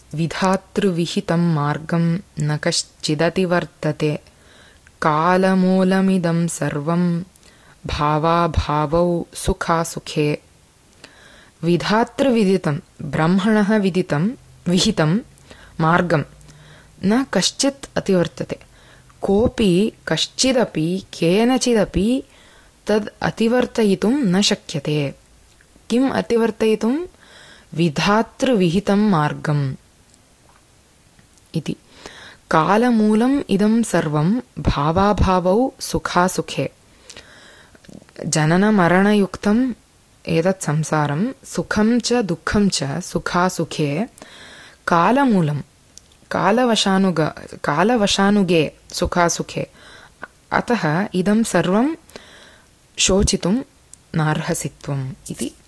विधातृविहितं मार्गं न कश्चिदतिवर्तते कालमूलमिदं सर्वं भावाभावौ सुखासुखे। विधातृविदितं ब्रह्मणः विहितं मार्गं न कश्चित् अतिवर्तते। कोऽपि कश्चिदपि केनचिदपि तद् अतिवर्तयितुं न शक्यते। किम् अतिवर्तयितुं? विधातृविहितं मार्गम् इति। कालमूलम् इदं सर्वं भावाभावौ सुखासुखे। जननमरणयुक्तम् एतत् संसारं सुखं च दुःखं च सुखासुखे कालमूलं कालवशानुगे सुखासुखे। अतः इदं सर्वं शोचितुं नार्हसि त्वम् इति